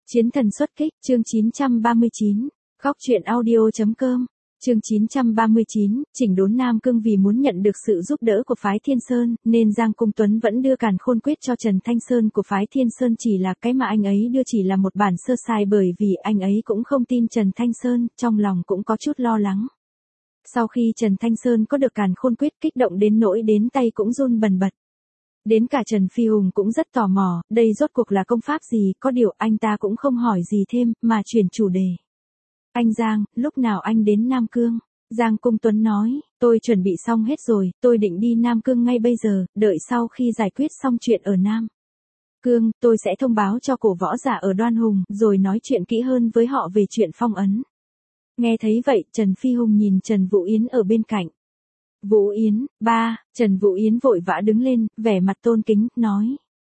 Chiến thần xuất kích, chương 939, góc truyện audio.com, chương 939, chỉnh đốn Nam Cương vì muốn nhận được sự giúp đỡ của phái Thiên Sơn, nên Giang Cung Tuấn vẫn đưa càn khôn quyết cho Trần Thanh Sơn của phái Thiên Sơn, chỉ là cái mà anh ấy đưa chỉ là một bản sơ sài, bởi vì anh ấy cũng không tin Trần Thanh Sơn, trong lòng cũng có chút lo lắng. Sau khi Trần Thanh Sơn có được càn khôn quyết, kích động đến nỗi đến tay cũng run bần bật. Đến cả Trần Phi Hùng cũng rất tò mò, đây rốt cuộc là công pháp gì, có điều anh ta cũng không hỏi gì thêm, mà chuyển chủ đề. Anh Giang, lúc nào anh đến Nam Cương? Giang Cung Tuấn nói, tôi chuẩn bị xong hết rồi, tôi định đi Nam Cương ngay bây giờ, đợi sau khi giải quyết xong chuyện ở Nam Cương, tôi sẽ thông báo cho cổ võ giả ở Đoan Hùng, rồi nói chuyện kỹ hơn với họ về chuyện phong ấn. Nghe thấy vậy, Trần Phi Hùng nhìn Trần Vũ Yến ở bên cạnh. Vũ Yến, ba, Trần Vũ Yến vội vã đứng lên, vẻ mặt tôn kính, nói.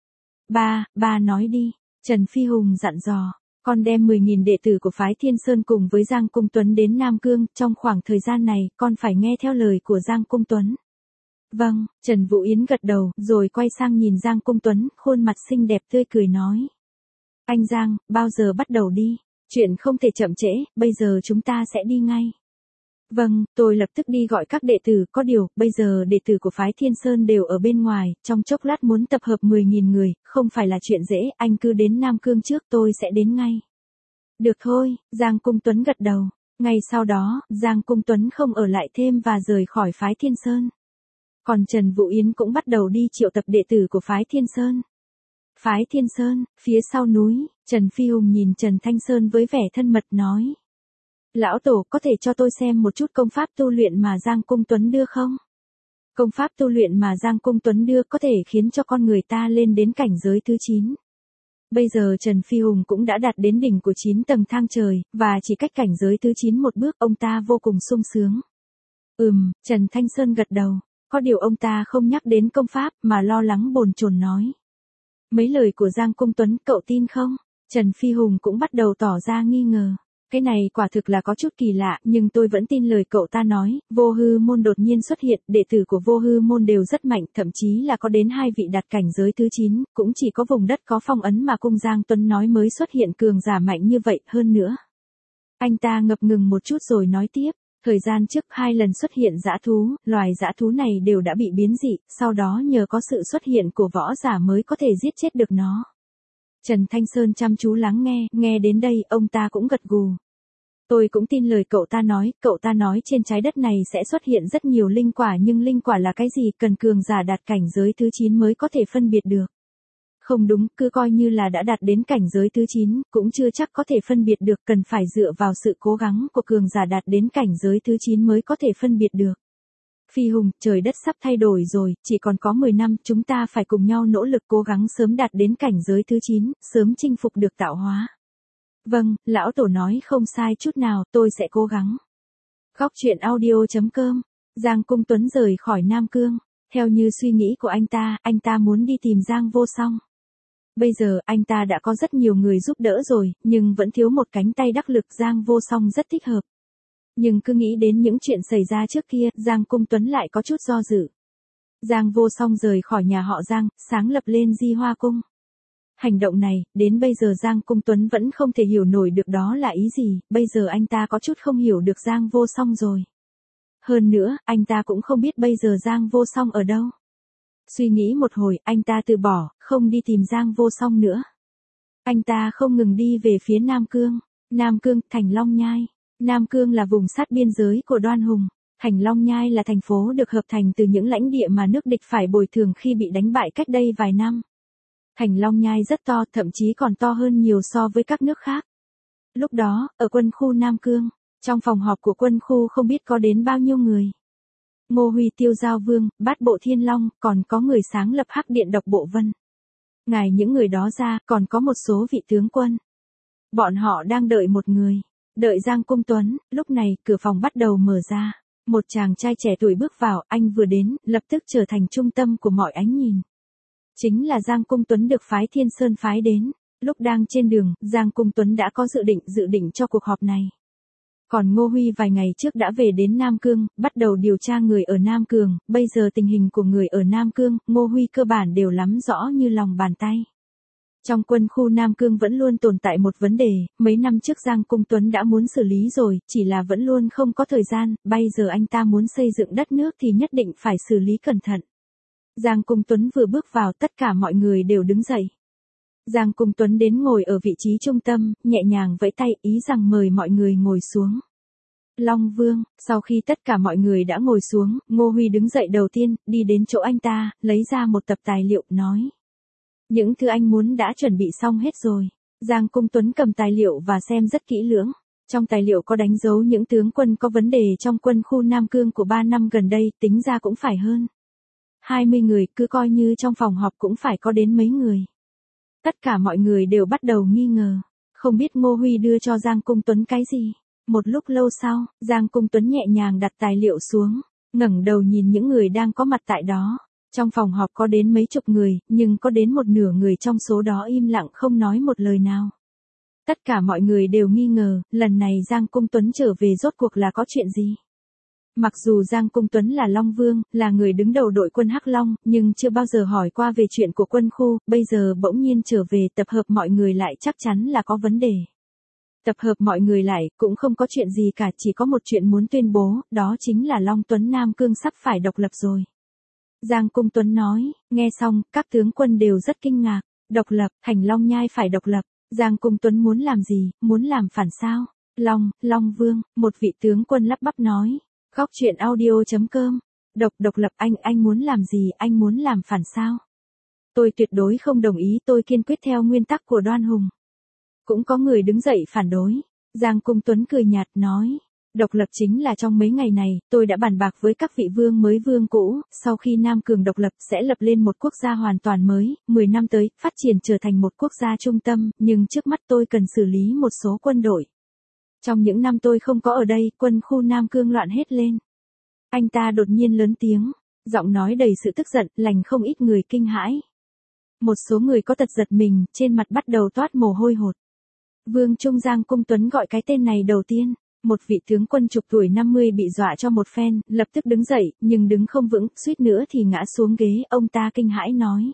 Ba nói đi, Trần Phi Hùng dặn dò, con đem 10.000 đệ tử của phái Thiên Sơn cùng với Giang Cung Tuấn đến Nam Cương, trong khoảng thời gian này, con phải nghe theo lời của Giang Cung Tuấn. Vâng, Trần Vũ Yến gật đầu, rồi quay sang nhìn Giang Cung Tuấn, khuôn mặt xinh đẹp tươi cười nói. Anh Giang, bao giờ bắt đầu đi? Chuyện không thể chậm trễ, bây giờ chúng ta sẽ đi ngay. Vâng, tôi lập tức đi gọi các đệ tử, có điều, bây giờ đệ tử của phái Thiên Sơn đều ở bên ngoài, trong chốc lát muốn tập hợp 10.000 người, không phải là chuyện dễ, anh cứ đến Nam Cương trước, tôi sẽ đến ngay. Được thôi, Giang Cung Tuấn gật đầu. Ngay sau đó, Giang Cung Tuấn không ở lại thêm và rời khỏi phái Thiên Sơn. Còn Trần Vũ Yến cũng bắt đầu đi triệu tập đệ tử của phái Thiên Sơn. Phái Thiên Sơn, phía sau núi, Trần Phi Hùng nhìn Trần Thanh Sơn với vẻ thân mật nói. Lão Tổ có thể cho tôi xem một chút công pháp tu luyện mà Giang Cung Tuấn đưa không? Công pháp tu luyện mà Giang Cung Tuấn đưa có thể khiến cho con người ta lên đến cảnh giới thứ 9. Bây giờ Trần Phi Hùng cũng đã đạt đến đỉnh của 9 tầng thang trời, và chỉ cách cảnh giới thứ 9 một bước, ông ta vô cùng sung sướng. Trần Thanh Sơn gật đầu, có điều ông ta không nhắc đến công pháp mà lo lắng bồn chồn nói. Mấy lời của Giang Cung Tuấn cậu tin không? Trần Phi Hùng cũng bắt đầu tỏ ra nghi ngờ. Cái này quả thực là có chút kỳ lạ, nhưng tôi vẫn tin lời cậu ta nói, Vô Hư Môn đột nhiên xuất hiện, đệ tử của Vô Hư Môn đều rất mạnh, thậm chí là có đến 2 vị đạt cảnh giới thứ 9, cũng chỉ có vùng đất có phong ấn mà cung Giang Tuấn nói mới xuất hiện cường giả mạnh như vậy, hơn nữa. Anh ta ngập ngừng một chút rồi nói tiếp, thời gian trước 2 lần xuất hiện dã thú, loài dã thú này đều đã bị biến dị, sau đó nhờ có sự xuất hiện của võ giả mới có thể giết chết được nó. Trần Thanh Sơn chăm chú lắng nghe đến đây, ông ta cũng gật gù. Tôi cũng tin lời cậu ta nói trên trái đất này sẽ xuất hiện rất nhiều linh quả, nhưng linh quả là cái gì, cần cường giả đạt cảnh giới thứ 9 mới có thể phân biệt được. Không đúng, cứ coi như là đã đạt đến cảnh giới thứ 9, cũng chưa chắc có thể phân biệt được, cần phải dựa vào sự cố gắng của cường giả đạt đến cảnh giới thứ 9 mới có thể phân biệt được. Phi Hùng, trời đất sắp thay đổi rồi, chỉ còn có 10 năm, chúng ta phải cùng nhau nỗ lực cố gắng sớm đạt đến cảnh giới thứ 9, sớm chinh phục được tạo hóa. Vâng, Lão Tổ nói không sai chút nào, tôi sẽ cố gắng. Góc truyện audio.com, Giang Cung Tuấn rời khỏi Nam Cương, theo như suy nghĩ của anh ta muốn đi tìm Giang Vô Song. Bây giờ anh ta đã có rất nhiều người giúp đỡ rồi, nhưng vẫn thiếu một cánh tay đắc lực, Giang Vô Song rất thích hợp. Nhưng cứ nghĩ đến những chuyện xảy ra trước kia, Giang Cung Tuấn lại có chút do dự. Giang Vô Song rời khỏi nhà họ Giang, sáng lập lên Di Hoa Cung. Hành động này, đến bây giờ Giang Cung Tuấn vẫn không thể hiểu nổi được đó là ý gì, bây giờ anh ta có chút không hiểu được Giang Vô Song rồi. Hơn nữa, anh ta cũng không biết bây giờ Giang Vô Song ở đâu. Suy nghĩ một hồi, anh ta từ bỏ, không đi tìm Giang Vô Song nữa. Anh ta không ngừng đi về phía Nam Cương. Nam Cương, thành Long Nhai. Nam Cương là vùng sát biên giới của Đoan Hùng. Thành Long Nhai là thành phố được hợp thành từ những lãnh địa mà nước địch phải bồi thường khi bị đánh bại cách đây vài năm. Thành Long Nhai rất to, thậm chí còn to hơn nhiều so với các nước khác. Lúc đó, ở quân khu Nam Cương, trong phòng họp của quân khu không biết có đến bao nhiêu người. Ngô Huy Tiêu Giao Vương, Bát Bộ Thiên Long, còn có người sáng lập Hắc Điện Độc Bộ Vân. Ngoài những người đó ra, còn có một số vị tướng quân. Bọn họ đang đợi một người. Đợi Giang Cung Tuấn, lúc này, cửa phòng bắt đầu mở ra. Một chàng trai trẻ tuổi bước vào, anh vừa đến, lập tức trở thành trung tâm của mọi ánh nhìn. Chính là Giang Cung Tuấn được phái Thiên Sơn phái đến. Lúc đang trên đường, Giang Cung Tuấn đã có dự định cho cuộc họp này. Còn Ngô Huy vài ngày trước đã về đến Nam Cương, bắt đầu điều tra người ở Nam Cương, bây giờ tình hình của người ở Nam Cương, Ngô Huy cơ bản đều nắm rõ như lòng bàn tay. Trong quân khu Nam Cương vẫn luôn tồn tại một vấn đề, mấy năm trước Giang Cung Tuấn đã muốn xử lý rồi, chỉ là vẫn luôn không có thời gian, bây giờ anh ta muốn xây dựng đất nước thì nhất định phải xử lý cẩn thận. Giang Cung Tuấn vừa bước vào tất cả mọi người đều đứng dậy. Giang Cung Tuấn đến ngồi ở vị trí trung tâm, nhẹ nhàng vẫy tay ý rằng mời mọi người ngồi xuống. Long Vương, sau khi tất cả mọi người đã ngồi xuống, Ngô Huy đứng dậy đầu tiên, đi đến chỗ anh ta, lấy ra một tập tài liệu, nói. Những thứ anh muốn đã chuẩn bị xong hết rồi. Giang Cung Tuấn cầm tài liệu và xem rất kỹ lưỡng. Trong tài liệu có đánh dấu những tướng quân có vấn đề trong quân khu Nam Cương của 3 năm gần đây, tính ra cũng phải hơn 20 người, cứ coi như trong phòng họp cũng phải có đến mấy người. Tất cả mọi người đều bắt đầu nghi ngờ. Không biết Ngô Huy đưa cho Giang Cung Tuấn cái gì. Một lúc lâu sau, Giang Cung Tuấn nhẹ nhàng đặt tài liệu xuống, ngẩng đầu nhìn những người đang có mặt tại đó. Trong phòng họp có đến mấy chục người, nhưng có đến một nửa người trong số đó im lặng không nói một lời nào. Tất cả mọi người đều nghi ngờ, lần này Giang Cung Tuấn trở về rốt cuộc là có chuyện gì. Mặc dù Giang Cung Tuấn là Long Vương, là người đứng đầu đội quân Hắc Long, nhưng chưa bao giờ hỏi qua về chuyện của quân khu, bây giờ bỗng nhiên trở về tập hợp mọi người lại chắc chắn là có vấn đề. Tập hợp mọi người lại, cũng không có chuyện gì cả, chỉ có một chuyện muốn tuyên bố, đó chính là Long Tuấn Nam Cương sắp phải độc lập rồi. Giang Cung Tuấn nói, nghe xong, các tướng quân đều rất kinh ngạc. Độc lập, Thành Long Nhai phải độc lập. Giang Cung Tuấn muốn làm gì, muốn làm phản sao? Long Vương, một vị tướng quân lắp bắp nói. Góc truyện audio.com. Độc lập, anh muốn làm gì, anh muốn làm phản sao? Tôi tuyệt đối không đồng ý, tôi kiên quyết theo nguyên tắc của Đoan Hùng. Cũng có người đứng dậy phản đối. Giang Cung Tuấn cười nhạt nói. Độc lập chính là trong mấy ngày này, tôi đã bàn bạc với các vị vương mới vương cũ, sau khi Nam Cường độc lập sẽ lập lên một quốc gia hoàn toàn mới, 10 năm tới, phát triển trở thành một quốc gia trung tâm, nhưng trước mắt tôi cần xử lý một số quân đội. Trong những năm tôi không có ở đây, quân khu Nam Cương loạn hết lên. Anh ta đột nhiên lớn tiếng, giọng nói đầy sự tức giận, làm không ít người kinh hãi. Một số người có tật giật mình, trên mặt bắt đầu toát mồ hôi hột. Vương Trung Giang Cung Tuấn gọi cái tên này đầu tiên. Một vị tướng quân chục tuổi 50 bị dọa cho một phen, lập tức đứng dậy, nhưng đứng không vững, suýt nữa thì ngã xuống ghế, ông ta kinh hãi nói.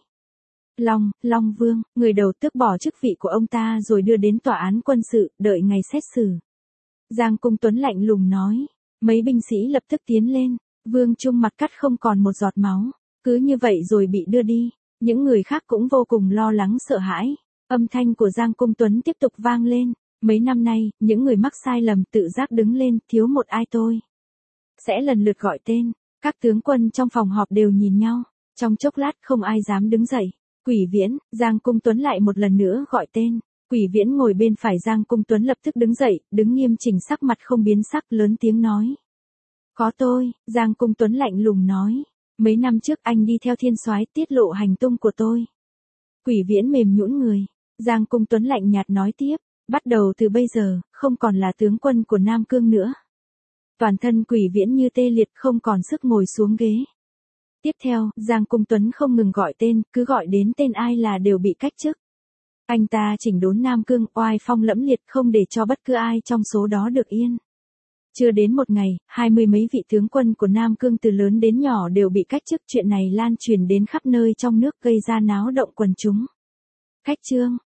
Long Vương, người đầu tước bỏ chức vị của ông ta rồi đưa đến tòa án quân sự, đợi ngày xét xử. Giang Cung Tuấn lạnh lùng nói. Mấy binh sĩ lập tức tiến lên, Vương Trung mặt cắt không còn một giọt máu, cứ như vậy rồi bị đưa đi. Những người khác cũng vô cùng lo lắng sợ hãi. Âm thanh của Giang Cung Tuấn tiếp tục vang lên. Mấy năm nay, những người mắc sai lầm tự giác đứng lên, thiếu một ai tôi sẽ lần lượt gọi tên. Các tướng quân trong phòng họp đều nhìn nhau. Trong chốc lát không ai dám đứng dậy. Quỷ Viễn, Giang Cung Tuấn lại một lần nữa gọi tên. Quỷ Viễn ngồi bên phải Giang Cung Tuấn lập tức đứng dậy, đứng nghiêm chỉnh sắc mặt không biến sắc, lớn tiếng nói. Có tôi, Giang Cung Tuấn lạnh lùng nói. Mấy năm trước anh đi theo Thiên Soái tiết lộ hành tung của tôi. Quỷ Viễn mềm nhũn người. Giang Cung Tuấn lạnh nhạt nói tiếp. Bắt đầu từ bây giờ, không còn là tướng quân của Nam Cương nữa. Toàn thân Quỷ Viễn như tê liệt, không còn sức ngồi xuống ghế. Tiếp theo, Giang Cung Tuấn không ngừng gọi tên, cứ gọi đến tên ai là đều bị cách chức. Anh ta chỉnh đốn Nam Cương, oai phong lẫm liệt, không để cho bất cứ ai trong số đó được yên. Chưa đến một ngày, 20 mấy vị tướng quân của Nam Cương từ lớn đến nhỏ đều bị cách chức. Chuyện này lan truyền đến khắp nơi trong nước, gây ra náo động quần chúng. Cách chương.